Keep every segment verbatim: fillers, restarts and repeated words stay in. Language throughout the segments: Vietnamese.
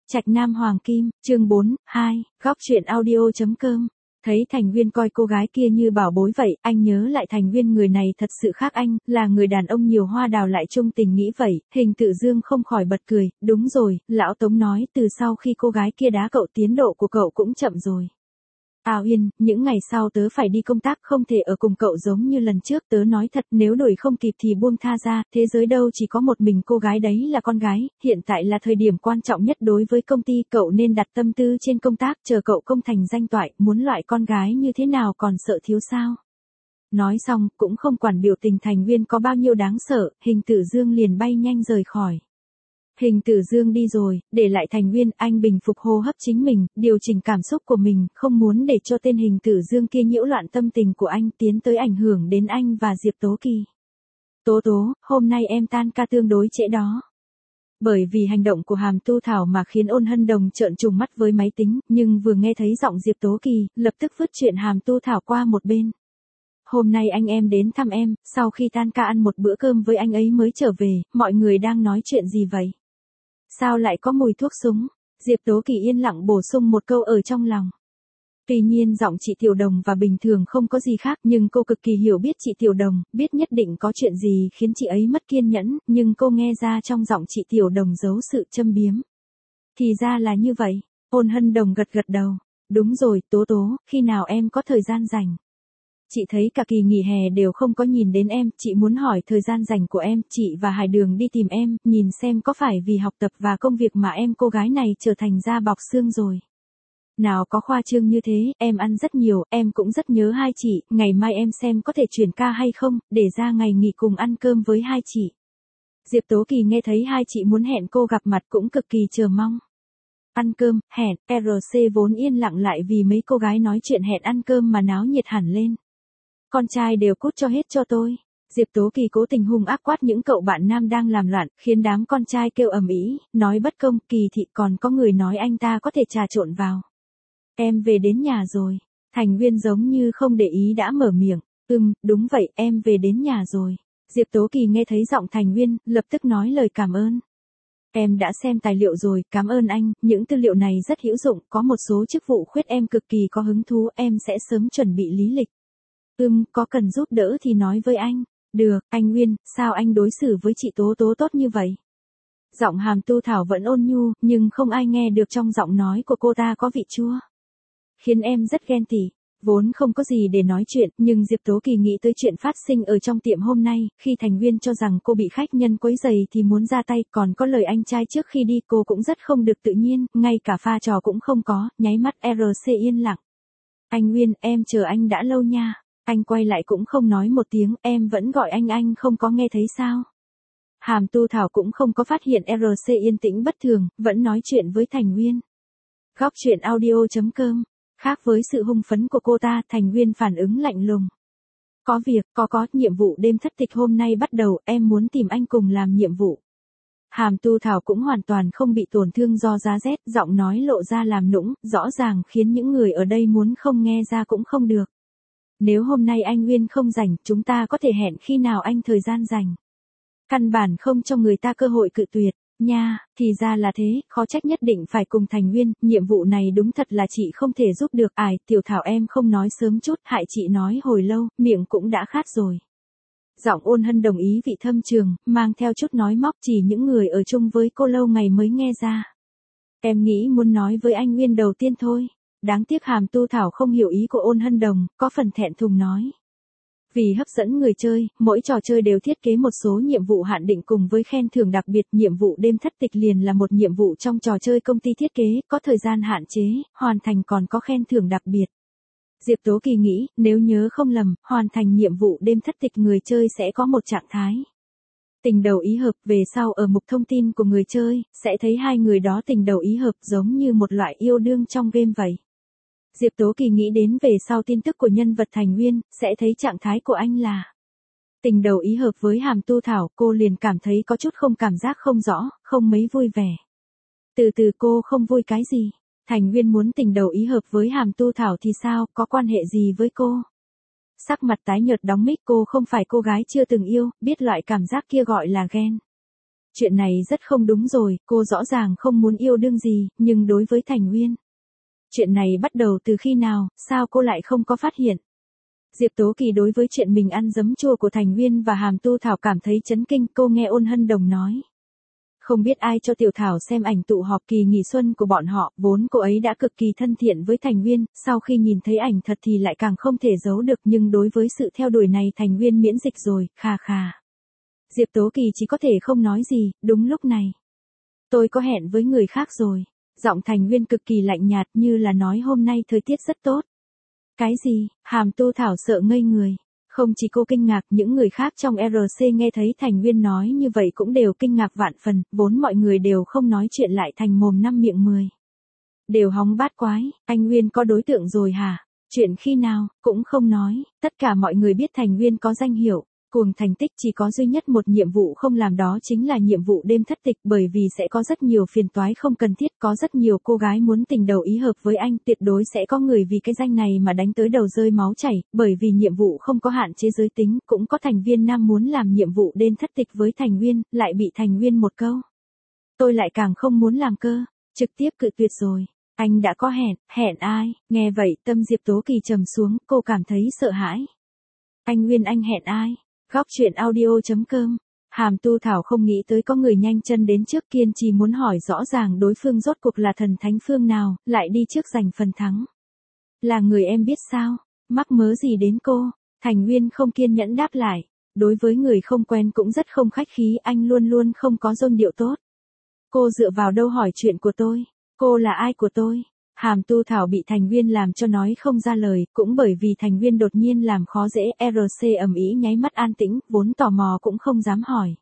Trạch Nam Hoàng Kim, chương bốn, hai, góc truyện audio chấm com. Thấy Thành Viên coi cô gái kia như bảo bối vậy, anh nhớ lại Thành Viên người này thật sự khác anh, là người đàn ông nhiều hoa đào lại trung tình nghĩ vậy, Hình Tự Dương không khỏi bật cười, đúng rồi, lão Tống nói từ sau khi cô gái kia đá cậu tiến độ của cậu cũng chậm rồi. À Uyên, những ngày sau tớ phải đi công tác không thể ở cùng cậu giống như lần trước, tớ nói thật nếu đuổi không kịp thì buông tha ra, thế giới đâu chỉ có một mình cô gái đấy là con gái, hiện tại là thời điểm quan trọng nhất đối với công ty, cậu nên đặt tâm tư trên công tác, chờ cậu công thành danh toại, muốn loại con gái như thế nào còn sợ thiếu sao. Nói xong, cũng không quản biểu tình Thành Viên có bao nhiêu đáng sợ, Hình Tự Dương liền bay nhanh rời khỏi. Hình Tử Dương đi rồi, để lại Thành Viên, anh bình phục hô hấp chính mình, điều chỉnh cảm xúc của mình, không muốn để cho tên Hình Tử Dương kia nhiễu loạn tâm tình của anh, tiến tới ảnh hưởng đến anh và Diệp Tố Kỳ. Tố Tố, hôm nay em tan ca tương đối trễ đó. Bởi vì hành động của Hàm Tu Thảo mà khiến Ôn Hân Đồng trợn trùng mắt với máy tính, nhưng vừa nghe thấy giọng Diệp Tố Kỳ, lập tức vứt chuyện Hàm Tu Thảo qua một bên. Hôm nay anh em đến thăm em, sau khi tan ca ăn một bữa cơm với anh ấy mới trở về, mọi người đang nói chuyện gì vậy? Sao lại có mùi thuốc súng? Diệp Tố Kỳ yên lặng bổ sung một câu ở trong lòng. Tuy nhiên giọng chị Tiểu Đồng và bình thường không có gì khác, nhưng cô cực kỳ hiểu biết chị Tiểu Đồng, biết nhất định có chuyện gì khiến chị ấy mất kiên nhẫn, nhưng cô nghe ra trong giọng chị Tiểu Đồng giấu sự châm biếm. Thì ra là như vậy, Ôn Hân Đồng gật gật đầu. Đúng rồi, Tố Tố, khi nào em có thời gian rảnh? Chị thấy cả kỳ nghỉ hè đều không có nhìn đến em, chị muốn hỏi thời gian rảnh của em, chị và Hải Đường đi tìm em, nhìn xem có phải vì học tập và công việc mà em cô gái này trở thành da bọc xương rồi. Nào có khoa trương như thế, em ăn rất nhiều, em cũng rất nhớ hai chị, ngày mai em xem có thể chuyển ca hay không, để ra ngày nghỉ cùng ăn cơm với hai chị. Diệp Tố Kỳ nghe thấy hai chị muốn hẹn cô gặp mặt cũng cực kỳ chờ mong. Ăn cơm, hẹn, rờ xê vốn yên lặng lại vì mấy cô gái nói chuyện hẹn ăn cơm mà náo nhiệt hẳn lên. Con trai đều cút cho hết cho tôi. Diệp Tố Kỳ cố tình hung ác quát những cậu bạn nam đang làm loạn, khiến đám con trai kêu ầm ĩ, nói bất công, Kỳ thị còn có người nói anh ta có thể trà trộn vào. Em về đến nhà rồi. Thành Viên giống như không để ý đã mở miệng. Ừm, đúng vậy, em về đến nhà rồi. Diệp Tố Kỳ nghe thấy giọng Thành Viên, lập tức nói lời cảm ơn. Em đã xem tài liệu rồi, cảm ơn anh, những tư liệu này rất hữu dụng, có một số chức vụ khuyết em cực kỳ có hứng thú, em sẽ sớm chuẩn bị lý lịch. Ừm, có cần giúp đỡ thì nói với anh. Được, anh Nguyên, sao anh đối xử với chị Tố Tố tốt như vậy? Giọng Hàm Tu Thảo vẫn ôn nhu, nhưng không ai nghe được trong giọng nói của cô ta có vị chua. Khiến em rất ghen tị. Vốn không có gì để nói chuyện, nhưng Diệp Tố Kỳ nghĩ tới chuyện phát sinh ở trong tiệm hôm nay, khi Thành Viên cho rằng cô bị khách nhân quấy rầy thì muốn ra tay, còn có lời anh trai trước khi đi cô cũng rất không được tự nhiên, ngay cả pha trò cũng không có, nháy mắt rờ xê yên lặng. Anh Nguyên, em chờ anh đã lâu nha. Anh quay lại cũng không nói một tiếng, em vẫn gọi anh anh không có nghe thấy sao? Hàm Tu Thảo cũng không có phát hiện rờ xê yên tĩnh bất thường, vẫn nói chuyện với Thành Viên. Góc truyện audio chấm com. Khác với sự hung phấn của cô ta, Thành Viên phản ứng lạnh lùng. Có việc, có có, nhiệm vụ đêm thất tịch hôm nay bắt đầu, em muốn tìm anh cùng làm nhiệm vụ. Hàm Tu Thảo cũng hoàn toàn không bị tổn thương do giá rét, giọng nói lộ ra làm nũng, rõ ràng khiến những người ở đây muốn không nghe ra cũng không được. Nếu hôm nay anh Nguyên không rảnh, chúng ta có thể hẹn khi nào anh thời gian rảnh. Căn bản không cho người ta cơ hội cự tuyệt, nha, thì ra là thế, khó trách nhất định phải cùng Thành Viên, nhiệm vụ này đúng thật là chị không thể giúp được, ải, Tiểu Thảo em không nói sớm chút, hại chị nói hồi lâu, miệng cũng đã khát rồi. Giọng Ôn Hân đồng ý vị thâm trường, mang theo chút nói móc chỉ những người ở chung với cô lâu ngày mới nghe ra. Em nghĩ muốn nói với anh Nguyên đầu tiên thôi. Đáng tiếc Hàm Tu Thảo không hiểu ý của Ôn Hân Đồng, có phần thẹn thùng nói. Vì hấp dẫn người chơi, mỗi trò chơi đều thiết kế một số nhiệm vụ hạn định cùng với khen thưởng đặc biệt, nhiệm vụ đêm thất tịch liền là một nhiệm vụ trong trò chơi công ty thiết kế, có thời gian hạn chế, hoàn thành còn có khen thưởng đặc biệt. Diệp Tố Kỳ nghĩ, nếu nhớ không lầm, hoàn thành nhiệm vụ đêm thất tịch người chơi sẽ có một trạng thái tình đầu ý hợp, về sau ở mục thông tin của người chơi, sẽ thấy hai người đó tình đầu ý hợp giống như một loại yêu đương trong game vậy. Diệp Tố Kỳ nghĩ đến về sau tin tức của nhân vật Thành Viên, sẽ thấy trạng thái của anh là tình đầu ý hợp với Hàm Tu Thảo, cô liền cảm thấy có chút không cảm giác không rõ, không mấy vui vẻ. Từ từ cô không vui cái gì? Thành Viên muốn tình đầu ý hợp với Hàm Tu Thảo thì sao, có quan hệ gì với cô? Sắc mặt tái nhợt đóng mic, cô không phải cô gái chưa từng yêu, biết loại cảm giác kia gọi là ghen. Chuyện này rất không đúng rồi, cô rõ ràng không muốn yêu đương gì, nhưng đối với Thành Nguyên. Chuyện này bắt đầu từ khi nào, sao cô lại không có phát hiện? Diệp Tố Kỳ đối với chuyện mình ăn giấm chua của Thành Nguyên và Hàm Tu Thảo cảm thấy chấn kinh, cô nghe Ôn Hân Đồng nói. Không biết ai cho Tiểu Thảo xem ảnh tụ họp kỳ nghỉ xuân của bọn họ, vốn cô ấy đã cực kỳ thân thiện với Thành Nguyên, sau khi nhìn thấy ảnh thật thì lại càng không thể giấu được, nhưng đối với sự theo đuổi này Thành Nguyên miễn dịch rồi, khà khà. Diệp Tố Kỳ chỉ có thể không nói gì, đúng lúc này. Tôi có hẹn với người khác rồi. Giọng Thành Nguyên cực kỳ lạnh nhạt như là nói hôm nay thời tiết rất tốt. Cái gì? Hàm Tu Thảo sợ ngây người. Không chỉ cô kinh ngạc, những người khác trong rờ xê nghe thấy Thành Nguyên nói như vậy cũng đều kinh ngạc vạn phần, vốn mọi người đều không nói chuyện lại thành mồm năm miệng mười. Đều hóng bát quái, anh Nguyên có đối tượng rồi hả? Chuyện khi nào, cũng không nói, tất cả mọi người biết Thành Nguyên có danh hiệu. Cuồng thành tích chỉ có duy nhất một nhiệm vụ không làm, đó chính là nhiệm vụ đêm thất tịch, bởi vì sẽ có rất nhiều phiền toái không cần thiết, có rất nhiều cô gái muốn tình đầu ý hợp với anh, tuyệt đối sẽ có người vì cái danh này mà đánh tới đầu rơi máu chảy, bởi vì nhiệm vụ không có hạn chế giới tính, cũng có thành viên nam muốn làm nhiệm vụ đêm thất tịch với Thành Nguyên, lại bị Thành Nguyên một câu. Tôi lại càng không muốn làm cơ, trực tiếp cự tuyệt rồi. Anh đã có hẹn, hẹn ai? Nghe vậy tâm Diệp Tố Kỳ trầm xuống, cô cảm thấy sợ hãi. Anh Nguyên anh hẹn ai? Góc chuyện audio chấm com. Hàm Tu Thảo không nghĩ tới có người nhanh chân đến trước, kiên trì muốn hỏi rõ ràng đối phương rốt cuộc là thần thánh phương nào, lại đi trước giành phần thắng. Là người em biết sao, mắc mớ gì đến cô? Thành Nguyên không kiên nhẫn đáp lại. Đối với người không quen cũng rất không khách khí, anh luôn luôn không có dông điệu tốt. Cô dựa vào đâu hỏi chuyện của tôi? Cô là ai của tôi? Hàm Tu Thảo bị Thành Nguyên làm cho nói không ra lời, cũng bởi vì Thành Nguyên đột nhiên làm khó dễ, rờ xê ầm ĩ nháy mắt an tĩnh, vốn tò mò cũng không dám hỏi.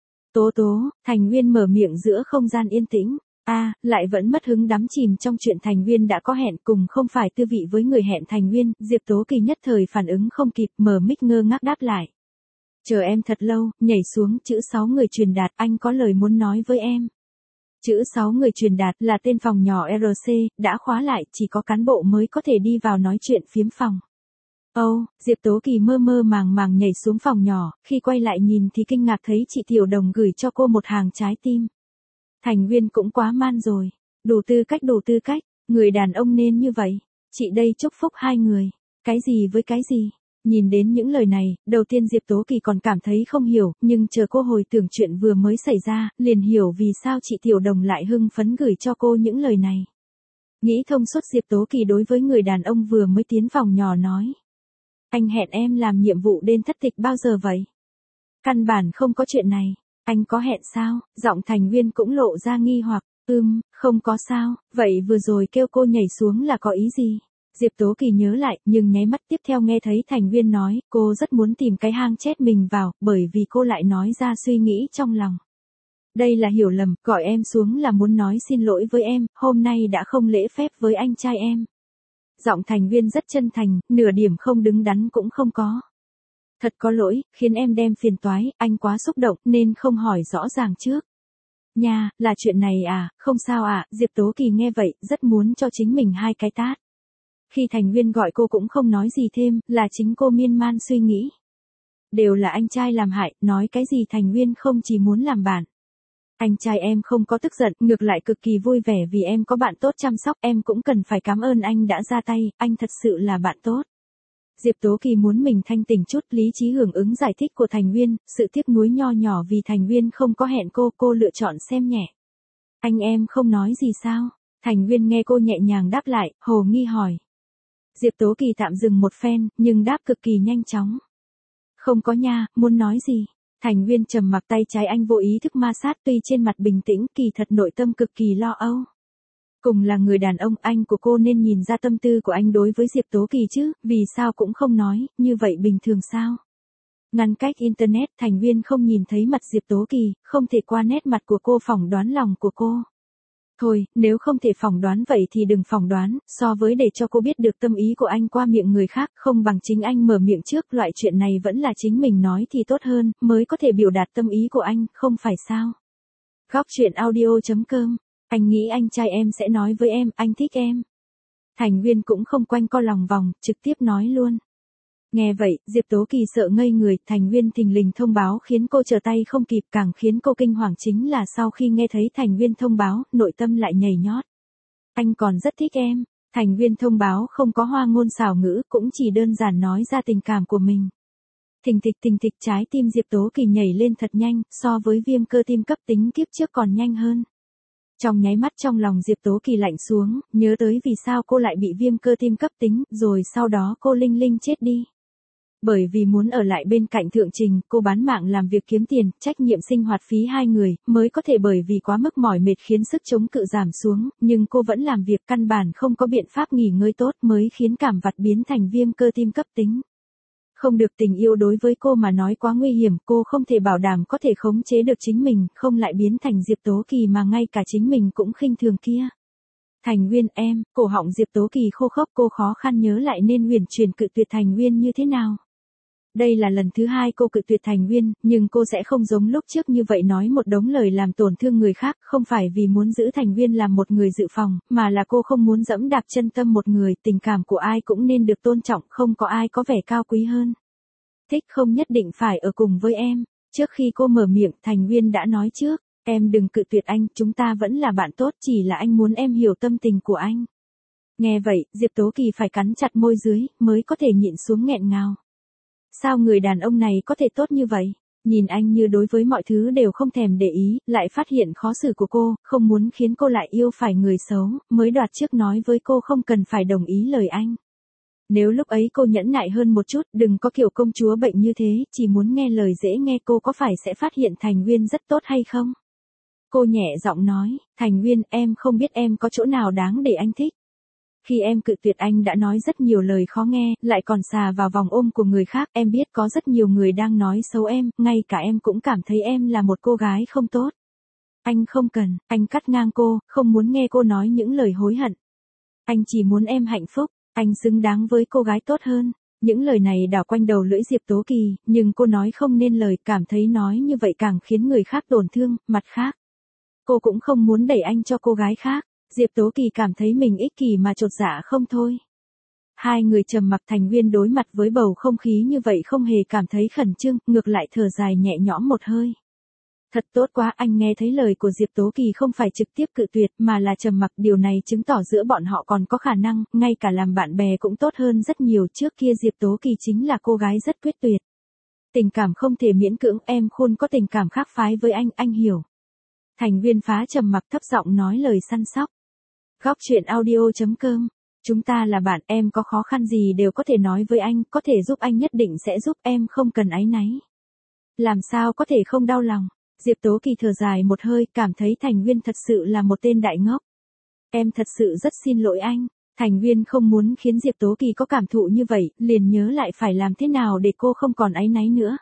Tố tố, Thành Nguyên mở miệng giữa không gian yên tĩnh. A, à, lại vẫn mất hứng đắm chìm trong chuyện Thành Nguyên đã có hẹn cùng không phải tư vị với người hẹn Thành Nguyên, Diệp Tố Kỳ nhất thời phản ứng không kịp, mở mic ngơ ngác đáp lại. Chờ em thật lâu, nhảy xuống, chữ sáu người truyền đạt, anh có lời muốn nói với em. Chữ sáu người truyền đạt là tên phòng nhỏ rờ xê, đã khóa lại, chỉ có cán bộ mới có thể đi vào nói chuyện phiếm phòng. Âu, oh, Diệp Tố Kỳ mơ mơ màng màng nhảy xuống phòng nhỏ, khi quay lại nhìn thì kinh ngạc thấy chị Tiểu Đồng gửi cho cô một hàng trái tim. Thành Nguyên cũng quá man rồi, đủ tư cách đủ tư cách, người đàn ông nên như vậy, chị đây chúc phúc hai người, cái gì với cái gì. Nhìn đến những lời này, đầu tiên Diệp Tố Kỳ còn cảm thấy không hiểu, nhưng chờ cô hồi tưởng chuyện vừa mới xảy ra, liền hiểu vì sao chị Tiểu Đồng lại hưng phấn gửi cho cô những lời này. Nghĩ thông suốt, Diệp Tố Kỳ đối với người đàn ông vừa mới tiến phòng nhỏ nói. Anh hẹn em làm nhiệm vụ đêm thất tịch bao giờ vậy? Căn bản không có chuyện này, anh có hẹn sao? Giọng Thành Nguyên cũng lộ ra nghi hoặc, ưm, không có sao, vậy vừa rồi kêu cô nhảy xuống là có ý gì? Diệp Tố Kỳ nhớ lại, nhưng nháy mắt tiếp theo nghe thấy Thành Nguyên nói, cô rất muốn tìm cái hang chết mình vào, bởi vì cô lại nói ra suy nghĩ trong lòng. Đây là hiểu lầm, gọi em xuống là muốn nói xin lỗi với em, hôm nay đã không lễ phép với anh trai em. Giọng Thành Nguyên rất chân thành, nửa điểm không đứng đắn cũng không có. Thật có lỗi, khiến em đem phiền toái, anh quá xúc động nên không hỏi rõ ràng trước. Nha, là chuyện này à, không sao ạ, à, Diệp Tố Kỳ nghe vậy, rất muốn cho chính mình hai cái tát. Khi Thành Nguyên gọi cô cũng không nói gì thêm, là chính cô miên man suy nghĩ. Đều là anh trai làm hại, nói cái gì Thành Nguyên không chỉ muốn làm bạn. Anh trai em không có tức giận, ngược lại cực kỳ vui vẻ vì em có bạn tốt chăm sóc, em cũng cần phải cảm ơn anh đã ra tay, anh thật sự là bạn tốt. Diệp Tố Kỳ muốn mình thanh tỉnh chút, lý trí hưởng ứng giải thích của Thành Nguyên, sự tiếc nuối nho nhỏ vì Thành Nguyên không có hẹn cô, cô lựa chọn xem nhẹ. Anh em không nói gì sao? Thành Nguyên nghe cô nhẹ nhàng đáp lại, hồ nghi hỏi. Diệp Tố Kỳ tạm dừng một phen, nhưng đáp cực kỳ nhanh chóng. Không có nha, muốn nói gì? Thành Nguyên trầm mặc, tay trái anh vô ý thức ma sát, tuy trên mặt bình tĩnh, kỳ thật nội tâm cực kỳ lo âu. Cùng là người đàn ông, anh của cô nên nhìn ra tâm tư của anh đối với Diệp Tố Kỳ chứ, vì sao cũng không nói, như vậy bình thường sao? Ngăn cách Internet, Thành Nguyên không nhìn thấy mặt Diệp Tố Kỳ, không thể qua nét mặt của cô phỏng đoán lòng của cô. Thôi, nếu không thể phỏng đoán vậy thì đừng phỏng đoán, so với để cho cô biết được tâm ý của anh qua miệng người khác, không bằng chính anh mở miệng trước, loại chuyện này vẫn là chính mình nói thì tốt hơn, mới có thể biểu đạt tâm ý của anh, không phải sao? Góc chuyện audio chấm com. Anh nghĩ anh trai em sẽ nói với em, anh thích em. Thành Nguyên cũng không quanh co lòng vòng, trực tiếp nói luôn. Nghe vậy, Diệp Tố Kỳ sợ ngây người, Thành Viên thình lình thông báo khiến cô trở tay không kịp, càng khiến cô kinh hoàng chính là sau khi nghe thấy Thành Viên thông báo, nội tâm lại nhảy nhót. Anh còn rất thích em. Thành Viên thông báo không có hoa ngôn xảo ngữ, cũng chỉ đơn giản nói ra tình cảm của mình. Thình thịch thình thịch, trái tim Diệp Tố Kỳ nhảy lên thật nhanh, so với viêm cơ tim cấp tính kiếp trước còn nhanh hơn. Trong nháy mắt trong lòng Diệp Tố Kỳ lạnh xuống, nhớ tới vì sao cô lại bị viêm cơ tim cấp tính, rồi sau đó cô linh linh chết đi. Bởi vì muốn ở lại bên cạnh Thượng Trình, cô bán mạng làm việc kiếm tiền, trách nhiệm sinh hoạt phí hai người, mới có thể bởi vì quá mức mỏi mệt khiến sức chống cự giảm xuống, nhưng cô vẫn làm việc căn bản không có biện pháp nghỉ ngơi tốt mới khiến cảm vặt biến thành viêm cơ tim cấp tính. Không được, tình yêu đối với cô mà nói quá nguy hiểm, cô không thể bảo đảm có thể khống chế được chính mình, không lại biến thành Diệp Tố Kỳ mà ngay cả chính mình cũng khinh thường kia. Thành Viên em, cổ họng Diệp Tố Kỳ khô khốc, cô khó khăn nhớ lại nên huyền truyền cự tuyệt Thành Viên như thế nào. Đây là lần thứ hai cô cự tuyệt Thành Viên, nhưng cô sẽ không giống lúc trước như vậy nói một đống lời làm tổn thương người khác, không phải vì muốn giữ Thành Viên làm một người dự phòng, mà là cô không muốn dẫm đạp chân tâm một người, tình cảm của ai cũng nên được tôn trọng, không có ai có vẻ cao quý hơn. Thích không nhất định phải ở cùng với em. Trước khi cô mở miệng, Thành Viên đã nói trước, em đừng cự tuyệt anh, chúng ta vẫn là bạn tốt, chỉ là anh muốn em hiểu tâm tình của anh. Nghe vậy, Diệp Tố Kỳ phải cắn chặt môi dưới, mới có thể nhịn xuống nghẹn ngào. Sao người đàn ông này có thể tốt như vậy? Nhìn anh như đối với mọi thứ đều không thèm để ý, lại phát hiện khó xử của cô, không muốn khiến cô lại yêu phải người xấu, mới đoạt trước nói với cô không cần phải đồng ý lời anh. Nếu lúc ấy cô nhẫn nại hơn một chút, đừng có kiểu công chúa bệnh như thế, chỉ muốn nghe lời dễ nghe, cô có phải sẽ phát hiện Thành Viên rất tốt hay không? Cô nhẹ giọng nói, Thành Viên, em không biết em có chỗ nào đáng để anh thích. Khi em cự tuyệt anh đã nói rất nhiều lời khó nghe, lại còn xà vào vòng ôm của người khác, em biết có rất nhiều người đang nói xấu em, ngay cả em cũng cảm thấy em là một cô gái không tốt. Anh không cần, anh cắt ngang cô, không muốn nghe cô nói những lời hối hận. Anh chỉ muốn em hạnh phúc, anh xứng đáng với cô gái tốt hơn. Những lời này đảo quanh đầu lưỡi Diệp Tố Kỳ, nhưng cô nói không nên lời, cảm thấy nói như vậy càng khiến người khác tổn thương, mặt khác. Cô cũng không muốn đẩy anh cho cô gái khác. Diệp Tố Kỳ cảm thấy mình ích kỷ mà chột dạ không thôi. Hai người trầm mặc, Thành Viên đối mặt với bầu không khí như vậy không hề cảm thấy khẩn trương, ngược lại thở dài nhẹ nhõm một hơi. Thật tốt quá, anh nghe thấy lời của Diệp Tố Kỳ không phải trực tiếp cự tuyệt mà là trầm mặc, điều này chứng tỏ giữa bọn họ còn có khả năng, ngay cả làm bạn bè cũng tốt hơn rất nhiều. Trước kia Diệp Tố Kỳ chính là cô gái rất quyết tuyệt. Tình cảm không thể miễn cưỡng, em khôn có tình cảm khác phái với anh, anh hiểu. Thành Viên phá trầm mặc, thấp giọng nói lời săn sóc. Góc truyện audio chấm com. Chúng ta là bạn, em có khó khăn gì đều có thể nói với anh, có thể giúp anh nhất định sẽ giúp, em không cần áy náy. Làm sao có thể không đau lòng. Diệp Tố Kỳ thở dài một hơi, cảm thấy Thành Viên thật sự là một tên đại ngốc. Em thật sự rất xin lỗi anh. Thành Viên không muốn khiến Diệp Tố Kỳ có cảm thụ như vậy, liền nhớ lại phải làm thế nào để cô không còn áy náy nữa.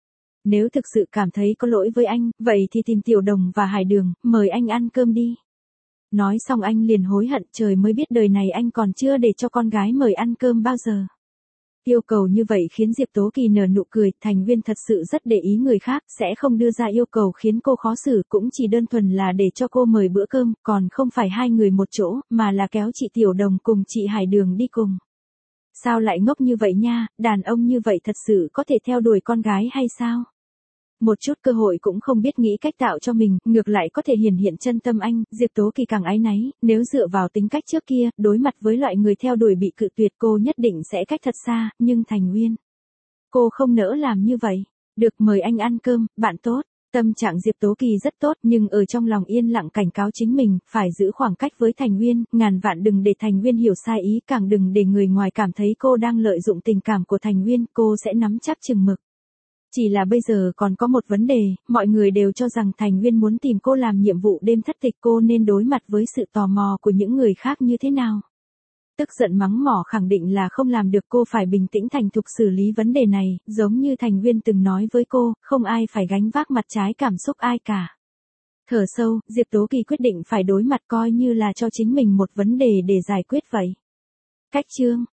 Nếu thực sự cảm thấy có lỗi với anh, vậy thì tìm Tiểu Đồng và Hải Đường, mời anh ăn cơm đi. Nói xong anh liền hối hận, trời mới biết đời này anh còn chưa để cho con gái mời ăn cơm bao giờ. Yêu cầu như vậy khiến Diệp Tố Kỳ nở nụ cười, Thành Viên thật sự rất để ý người khác, sẽ không đưa ra yêu cầu khiến cô khó xử, cũng chỉ đơn thuần là để cho cô mời bữa cơm, còn không phải hai người một chỗ, mà là kéo chị Tiểu Đồng cùng chị Hải Đường đi cùng. Sao lại ngốc như vậy nha, đàn ông như vậy thật sự có thể theo đuổi con gái hay sao? Một chút cơ hội cũng không biết nghĩ cách tạo cho mình, ngược lại có thể hiển hiện chân tâm anh. Diệp Tố Kỳ càng áy náy, nếu dựa vào tính cách trước kia, đối mặt với loại người theo đuổi bị cự tuyệt cô nhất định sẽ cách thật xa, nhưng Thành Viên. Cô không nỡ làm như vậy. Được, mời anh ăn cơm, bạn tốt. Tâm trạng Diệp Tố Kỳ rất tốt, nhưng ở trong lòng yên lặng cảnh cáo chính mình, phải giữ khoảng cách với Thành Viên, ngàn vạn đừng để Thành Viên hiểu sai ý, càng đừng để người ngoài cảm thấy cô đang lợi dụng tình cảm của Thành Viên, cô sẽ nắm chắc chừng mực. Chỉ là bây giờ còn có một vấn đề, mọi người đều cho rằng Thành Viên muốn tìm cô làm nhiệm vụ đêm thất tịch, cô nên đối mặt với sự tò mò của những người khác như thế nào. Tức giận mắng mỏ khẳng định là không làm được, cô phải bình tĩnh thành thục xử lý vấn đề này, giống như Thành Viên từng nói với cô, không ai phải gánh vác mặt trái cảm xúc ai cả. Thở sâu, Diệp Tố Kỳ quyết định phải đối mặt, coi như là cho chính mình một vấn đề để giải quyết vậy. Cách chương